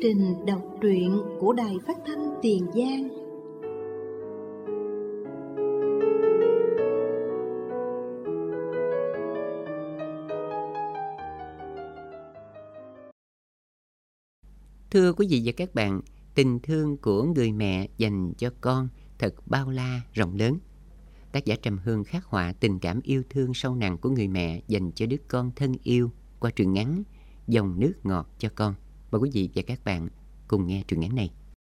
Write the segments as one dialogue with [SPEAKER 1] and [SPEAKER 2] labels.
[SPEAKER 1] trình đọc truyện của Đài Phát thanh Tiền Giang.
[SPEAKER 2] Thưa quý vị và các bạn, tình thương của người mẹ dành cho con thật bao la, rộng lớn. Tác giả Trầm Hương khắc họa tình cảm yêu thương sâu nặng của người mẹ dành cho đứa con thân yêu qua truyện ngắn Dòng nước ngọt cho con. Mời quý vị và các bạn cùng nghe truyện ngắn này.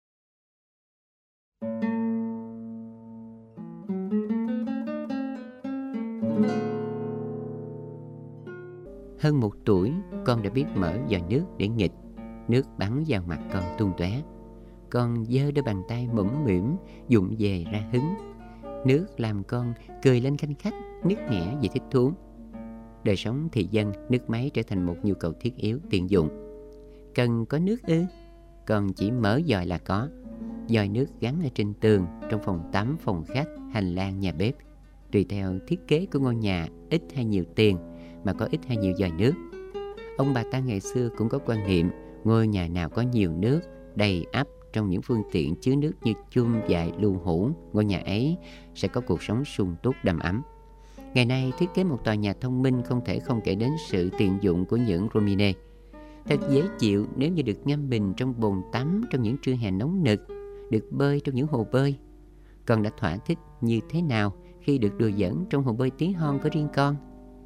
[SPEAKER 2] Hơn 1 tuổi, con đã biết mở vòi nước để nghịch. Nước bắn vào mặt con tung tóe. Con giơ đôi bàn tay mũm mĩm vụng về ra hứng. Nước làm con cười lên khanh khách, nức nẻ vì thích thú. Đời sống thị dân, nước máy trở thành một nhu cầu thiết yếu tiện dụng. Cần có nước ư? Con chỉ mở vòi là có. Vòi nước gắn ở trên tường, trong phòng tắm, phòng khách, hành lang, nhà bếp. Tùy theo thiết kế của ngôi nhà, ít hay nhiều tiền mà có ít hay nhiều vòi nước. Ông bà ta ngày xưa cũng có quan niệm ngôi nhà nào có nhiều nước, đầy ắp trong những phương tiện chứa nước như chum, vại, lu hũ, ngôi nhà ấy sẽ có cuộc sống sung túc đầm ấm. Ngày nay, thiết kế một tòa nhà thông minh không thể không kể đến sự tiện dụng của những robinet. Thật dễ chịu nếu như được ngâm mình trong bồn tắm trong những trưa hè nóng nực, được bơi trong những hồ bơi. Con đã thỏa thích như thế nào khi được đùa giỡn trong hồ bơi tí hon có riêng con?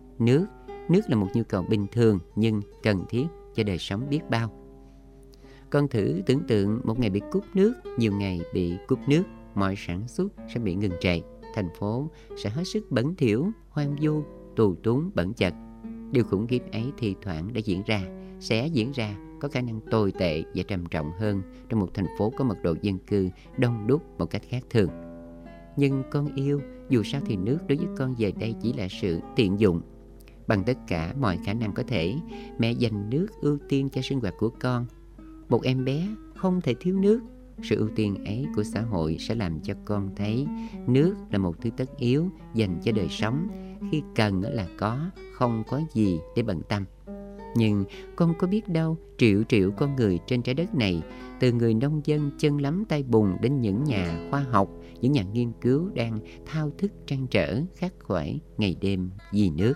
[SPEAKER 2] Nước là một nhu cầu bình thường nhưng cần thiết cho đời sống biết bao. Con thử tưởng tượng một ngày bị cúp nước, nhiều ngày bị cúp nước, mọi sản xuất sẽ bị ngừng trệ, thành phố sẽ hết sức bẩn thỉu, hoang vu, tù túng, bẩn chật. Điều khủng khiếp ấy thì thoảng đã diễn ra, sẽ diễn ra, có khả năng tồi tệ và trầm trọng hơn trong một thành phố có mật độ dân cư đông đúc một cách khác thường. Nhưng con yêu, dù sao thì nước đối với con giờ đây chỉ là sự tiện dụng. Bằng tất cả mọi khả năng có thể, mẹ dành nước ưu tiên cho sinh hoạt của con. Một em bé không thể thiếu nước. Sự ưu tiên ấy của xã hội sẽ làm cho con thấy nước là một thứ tất yếu dành cho đời sống. Khi cần là có, không có gì để bận tâm. Nhưng con có biết đâu, triệu triệu con người trên trái đất này, từ người nông dân chân lấm tay bùn đến những nhà khoa học, những nhà nghiên cứu đang thao thức trăn trở, khắc khoải ngày đêm vì nước.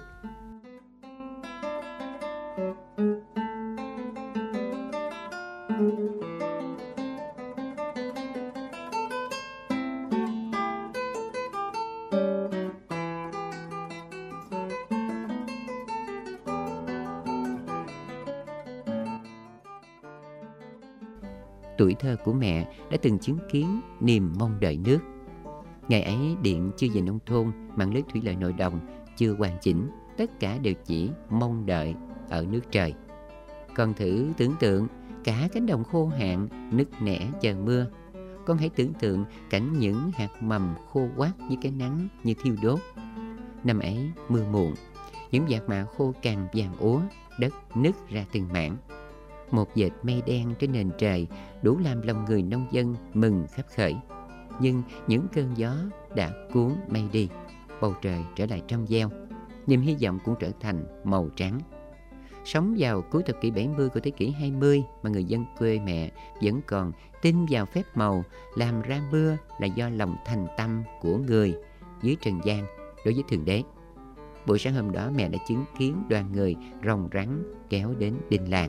[SPEAKER 2] Tuổi thơ của mẹ đã từng chứng kiến niềm mong đợi nước. Ngày ấy điện chưa về nông thôn, mạng lưới thủy lợi nội đồng chưa hoàn chỉnh, tất cả đều chỉ mong đợi ở nước trời. Con thử tưởng tượng cả cánh đồng khô hạn, nứt nẻ chờ mưa. Con hãy tưởng tượng cảnh những hạt mầm khô quắt dưới cái nắng như thiêu đốt. Năm ấy mưa muộn, những hạt mạ khô cằn vàng úa, đất nứt ra từng mảng. Một vệt mây đen trên nền trời đủ làm lòng người nông dân mừng khắp khởi. Nhưng những cơn gió đã cuốn mây đi, bầu trời trở lại trong veo. Niềm hy vọng cũng trở thành màu trắng. Sống vào cuối thập kỷ 70 của thế kỷ 20 mà người dân quê mẹ vẫn còn tin vào phép màu làm ra mưa là do lòng thành tâm của người dưới trần gian đối với Thượng Đế. Buổi sáng hôm đó mẹ đã chứng kiến đoàn người rồng rắn kéo đến đình làng.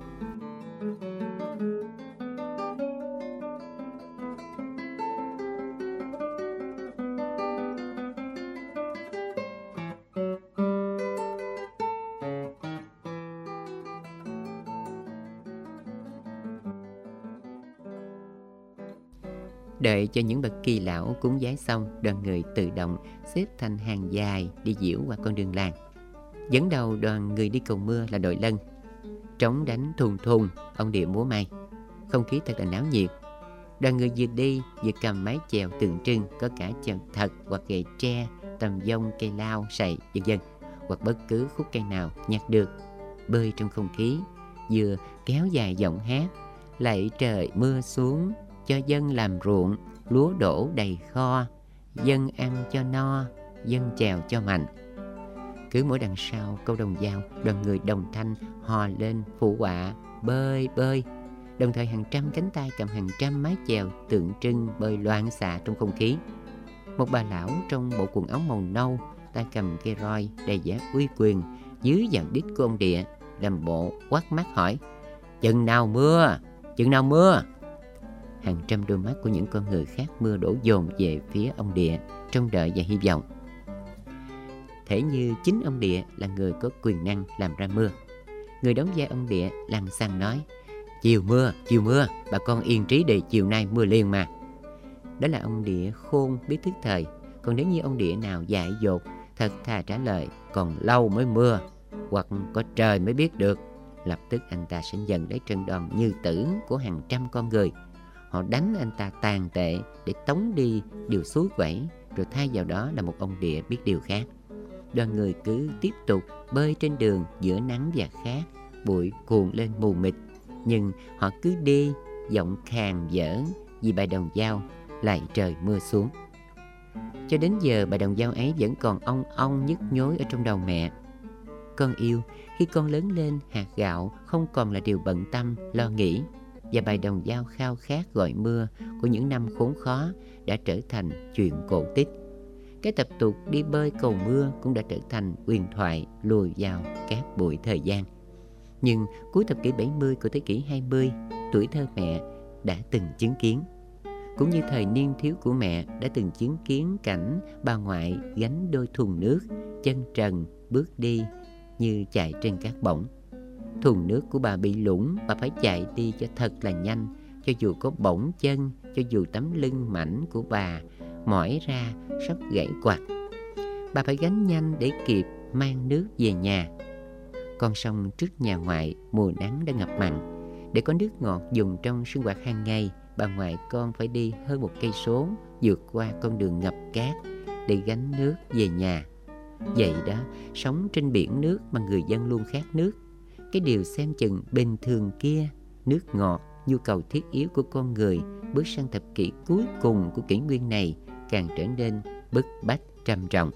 [SPEAKER 2] Đợi cho những bậc kỳ lão cúng vái xong, đoàn người tự động xếp thành hàng dài đi diễu qua con đường làng. Dẫn đầu đoàn người đi cầu mưa là đội Lân. Trống đánh thùng thùng, ông địa múa may. Không khí thật là náo nhiệt. Đoàn người vừa đi vừa cầm mái chèo tượng trưng, có cả chèo thật hoặc gậy tre, tầm dông, cây lao, sậy, vân vân, hoặc bất cứ khúc cây nào nhặt được. Bơi trong không khí, vừa kéo dài giọng hát: lạy trời mưa xuống, cho dân làm ruộng, lúa đổ đầy kho, dân ăn cho no, dân chèo cho mạnh. Cứ mỗi đằng sau câu đồng dao, đoàn người đồng thanh hò lên phụ họa: bơi bơi. Đồng thời hàng trăm cánh tay cầm hàng trăm mái chèo tượng trưng bơi loạn xạ trong không khí. Một bà lão trong bộ quần áo màu nâu, tay cầm cây roi đầy vẻ uy quyền, dưới vào đít của ông Địa, làm bộ quát mắt hỏi: Chừng nào mưa? Chừng nào mưa? Hàng trăm đôi mắt của những con người khác mưa đổ dồn về phía ông Địa, trông đợi và hy vọng. Thể như chính ông Địa là người có quyền năng làm ra mưa. Người đóng vai ông Địa lăng xăng nói: chiều mưa, bà con yên trí đi, chiều nay mưa liền mà. Đó là ông Địa khôn biết thức thời. Còn nếu như ông Địa nào dại dột, thật thà trả lời còn lâu mới mưa, hoặc có trời mới biết được, lập tức anh ta sẽ nhận lấy trận đòn như tử của hàng trăm con người. Họ đánh anh ta tàn tệ để tống đi điều suối quẩy, rồi thay vào đó là một ông Địa biết điều khác. Đoàn người cứ tiếp tục bơi trên đường giữa nắng và khát, bụi cuồn lên mù mịt, nhưng họ cứ đi giọng khàn dở vì bài đồng dao lại trời mưa xuống. Cho đến giờ bài đồng dao ấy vẫn còn ong ong nhức nhối ở trong đầu mẹ. Con yêu, khi con lớn lên, hạt gạo không còn là điều bận tâm lo nghĩ, và bài đồng dao khao khát gọi mưa của những năm khốn khó đã trở thành chuyện cổ tích. Cái tập tục đi bơi cầu mưa cũng đã trở thành huyền thoại lùi vào cát bụi thời gian. Nhưng cuối thập kỷ 70 của thế kỷ 20, tuổi thơ mẹ đã từng chứng kiến. Cũng như thời niên thiếu của mẹ đã từng chứng kiến cảnh bà ngoại gánh đôi thùng nước, chân trần bước đi như chạy trên cát bỏng. Thùng nước của bà bị lủng, bà phải chạy đi cho thật là nhanh, cho dù có bỏng chân, cho dù tấm lưng mảnh của bà mỏi ra sắp gãy quặt. Bà phải gánh nhanh để kịp mang nước về nhà. Con sông trước nhà ngoại mùa nắng đã ngập mặn. Để có nước ngọt dùng trong sinh hoạt hàng ngày, bà ngoại con phải đi hơn 1 cây số vượt qua con đường ngập cát để gánh nước về nhà. Vậy đó, sống trên biển nước mà người dân luôn khát nước. Cái điều xem chừng bình thường kia, nước ngọt, nhu cầu thiết yếu của con người, bước sang thập kỷ cuối cùng của kỷ nguyên này càng trở nên bức bách trầm trọng.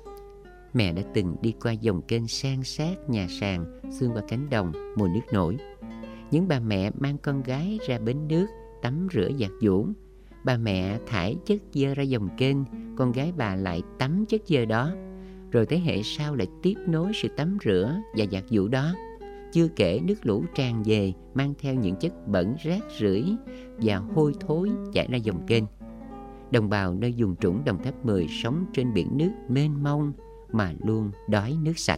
[SPEAKER 2] Mẹ đã từng đi qua dòng kênh san sát nhà sàn xuyên qua cánh đồng mùa nước nổi. Những bà mẹ mang con gái ra bến nước tắm rửa giặt giũ. Bà mẹ thải chất dơ ra dòng kênh, con gái bà lại tắm chất dơ đó. Rồi thế hệ sau lại tiếp nối sự tắm rửa và giặt giũ đó. Chưa kể nước lũ tràn về mang theo những chất bẩn rác rưởi và hôi thối chảy ra dòng kênh. Đồng bào nơi vùng trũng Đồng Tháp 10 sống trên biển nước mênh mông mà luôn đói nước sạch.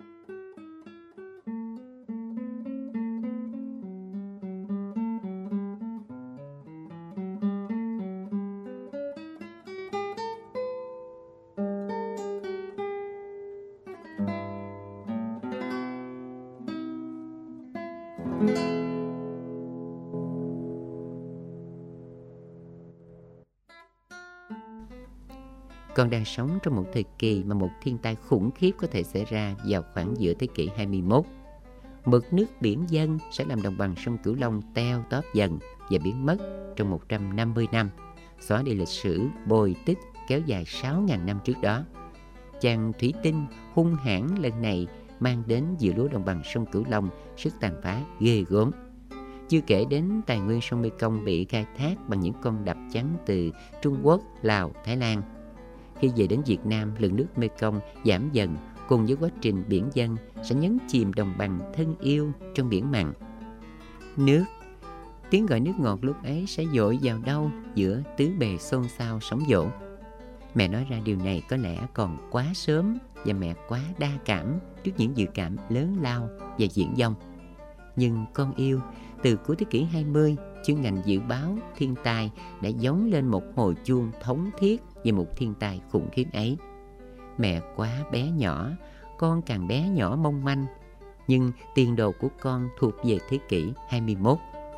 [SPEAKER 2] Con đang sống trong một thời kỳ mà một thiên tai khủng khiếp có thể xảy ra vào khoảng giữa thế kỷ 21. Mực nước biển dâng sẽ làm đồng bằng sông Cửu Long teo tóp dần và biến mất trong 150 năm, xóa đi lịch sử bồi tích kéo dài 6.000 năm trước đó. Chàng thủy tinh hung hãn lần này mang đến giữa lúa đồng bằng sông Cửu Long sức tàn phá ghê gớm. Chưa kể đến tài nguyên sông Mekong bị khai thác bằng những con đập trắng từ Trung Quốc, Lào, Thái Lan. Khi về đến Việt Nam, lượng nước Mekong giảm dần cùng với quá trình biển dâng sẽ nhấn chìm đồng bằng thân yêu trong biển mặn. Nước, tiếng gọi nước ngọt lúc ấy sẽ dội vào đâu giữa tứ bề xôn xao sóng dỗ. Mẹ nói ra điều này có lẽ còn quá sớm và mẹ quá đa cảm trước những dự cảm lớn lao và viển vông. Nhưng con yêu, từ cuối thế kỷ 20, chuyên ngành dự báo thiên tai đã giống lên một hồi chuông thống thiết về một thiên tai khủng khiếp ấy. Mẹ quá bé nhỏ, con càng bé nhỏ mong manh, nhưng tiền đồ của con thuộc về thế kỷ 21.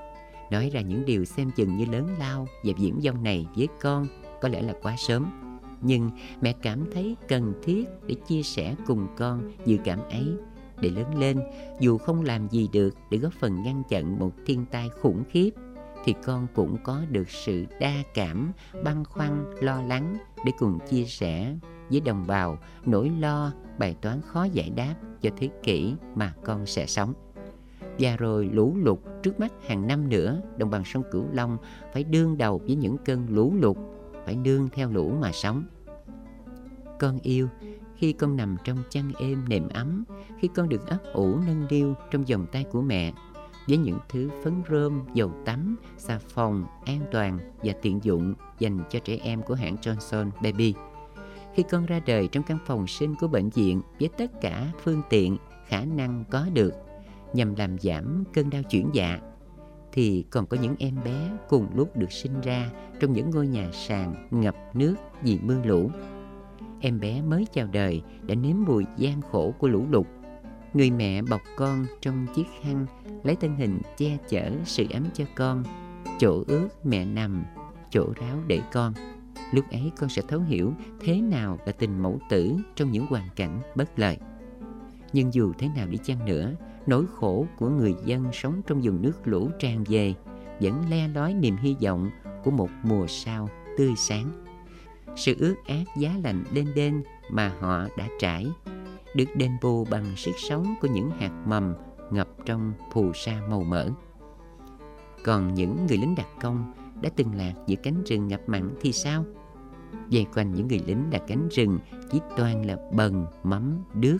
[SPEAKER 2] Nói ra những điều xem chừng như lớn lao và viển vông này với con có lẽ là quá sớm. Nhưng mẹ cảm thấy cần thiết để chia sẻ cùng con dự cảm ấy, để lớn lên, dù không làm gì được để góp phần ngăn chặn một thiên tai khủng khiếp, thì con cũng có được sự đa cảm, băn khoăn, lo lắng để cùng chia sẻ với đồng bào nỗi lo, bài toán khó giải đáp cho thế kỷ mà con sẽ sống. Và rồi lũ lụt trước mắt hàng năm nữa, đồng bằng sông Cửu Long phải đương đầu với những cơn lũ lụt, phải nương theo lũ mà sống. Con yêu, khi con nằm trong chăn êm nệm ấm, khi con được ấp ủ nâng niu trong vòng tay của mẹ, với những thứ phấn rôm, dầu tắm, xà phòng, an toàn và tiện dụng dành cho trẻ em của hãng Johnson Baby. Khi con ra đời trong căn phòng sinh của bệnh viện với tất cả phương tiện, khả năng có được nhằm làm giảm cơn đau chuyển dạ, thì còn có những em bé cùng lúc được sinh ra trong những ngôi nhà sàn ngập nước vì mưa lũ. Em bé mới chào đời đã nếm mùi gian khổ của lũ lụt. Người mẹ bọc con trong chiếc khăn, lấy thân hình che chở sự ấm cho con. Chỗ ướt mẹ nằm, chỗ ráo để con. Lúc ấy con sẽ thấu hiểu thế nào là tình mẫu tử trong những hoàn cảnh bất lợi. Nhưng dù thế nào đi chăng nữa, nỗi khổ của người dân sống trong vùng nước lũ tràn về vẫn le lói niềm hy vọng của một mùa sao tươi sáng. Sự ướt át giá lạnh đên đên mà họ đã trải được đền bù bằng sức sống của những hạt mầm ngập trong phù sa màu mỡ. Còn những người lính đặc công đã từng lạc giữa cánh rừng ngập mặn thì sao? Vây quanh những người lính là cánh rừng chỉ toàn là bần, mắm, đước.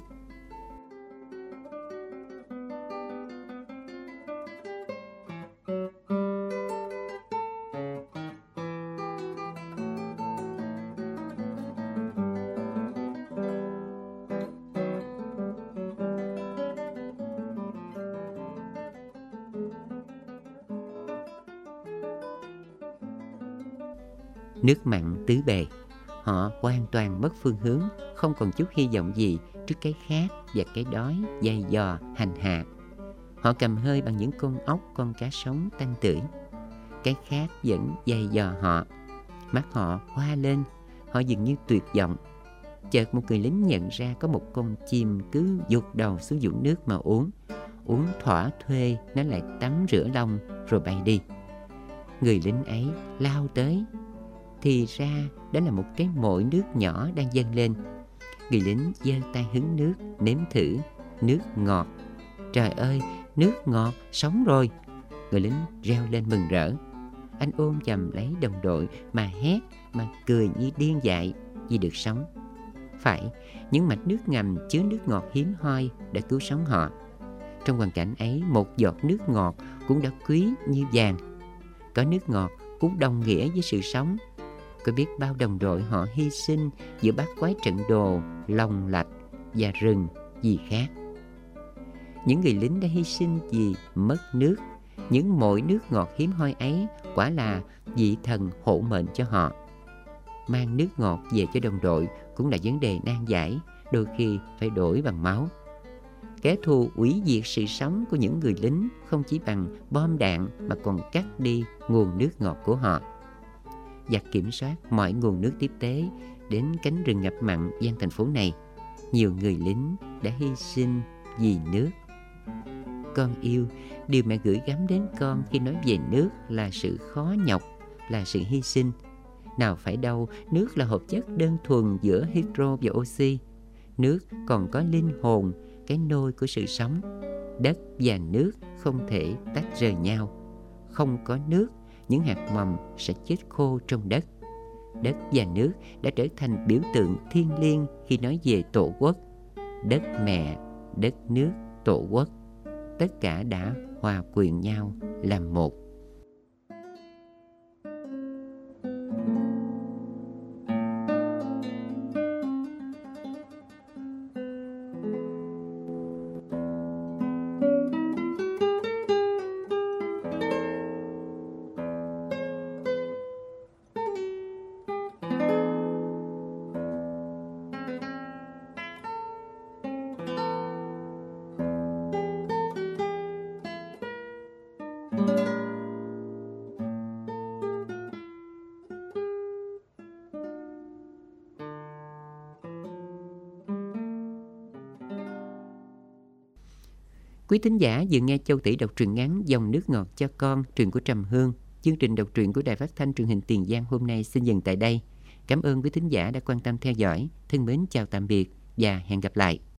[SPEAKER 2] Nước mặn tứ bề, họ hoàn toàn mất phương hướng, không còn chút hy vọng gì trước cái khát và cái đói dày dò hành hạ. Họ cầm hơi bằng những con ốc, con cá sống tanh tưởi. Cái khát vẫn dày dò họ. Mắt họ hoa lên, họ dường như tuyệt vọng. Chợt một người lính nhận ra có một con chim cứ vụt đầu xuống vũng nước mà uống thỏa thuê, nó lại tắm rửa lông rồi bay đi. Người lính ấy lao tới, thì ra đó là một cái mội nước nhỏ đang dâng lên. Người lính giơ tay hứng nước, nếm thử, nước ngọt. Trời ơi, nước ngọt, sống rồi! Người lính reo lên mừng rỡ. Anh ôm chầm lấy đồng đội mà hét, mà cười như điên dại vì được sống. Phải, những mạch nước ngầm chứa nước ngọt hiếm hoi đã cứu sống họ. Trong hoàn cảnh ấy, một giọt nước ngọt cũng đã quý như vàng. Có nước ngọt cũng đồng nghĩa với sự sống. Có biết bao đồng đội họ hy sinh giữa bát quái trận đồ, lòng lạch và rừng vì khác. Những người lính đã hy sinh vì mất nước. Những mội nước ngọt hiếm hoi ấy quả là vị thần hộ mệnh cho họ. Mang nước ngọt về cho đồng đội cũng là vấn đề nan giải, đôi khi phải đổi bằng máu. Kẻ thù hủy diệt sự sống của những người lính không chỉ bằng bom đạn mà còn cắt đi nguồn nước ngọt của họ. Và kiểm soát mọi nguồn nước tiếp tế đến cánh rừng ngập mặn gian thành phố này. Nhiều người lính đã hy sinh vì nước. Con yêu, điều mẹ gửi gắm đến con khi nói về nước là sự khó nhọc, là sự hy sinh. Nào phải đâu, nước là hợp chất đơn thuần giữa hydro và oxy. Nước còn có linh hồn, cái nôi của sự sống. Đất và nước không thể tách rời nhau. Không có nước, những hạt mầm sẽ chết khô trong đất. Đất và nước đã trở thành biểu tượng thiêng liêng khi nói về tổ quốc. Đất mẹ, đất nước, tổ quốc, tất cả đã hòa quyện nhau làm một. Quý thính giả vừa nghe Châu Tỷ đọc truyện ngắn Dòng nước ngọt cho con, truyện của Trầm Hương. Chương trình đọc truyện của Đài Phát thanh Truyền hình Tiền Giang hôm nay xin dừng tại đây. Cảm ơn quý thính giả đã quan tâm theo dõi. Thân mến chào tạm biệt và hẹn gặp lại.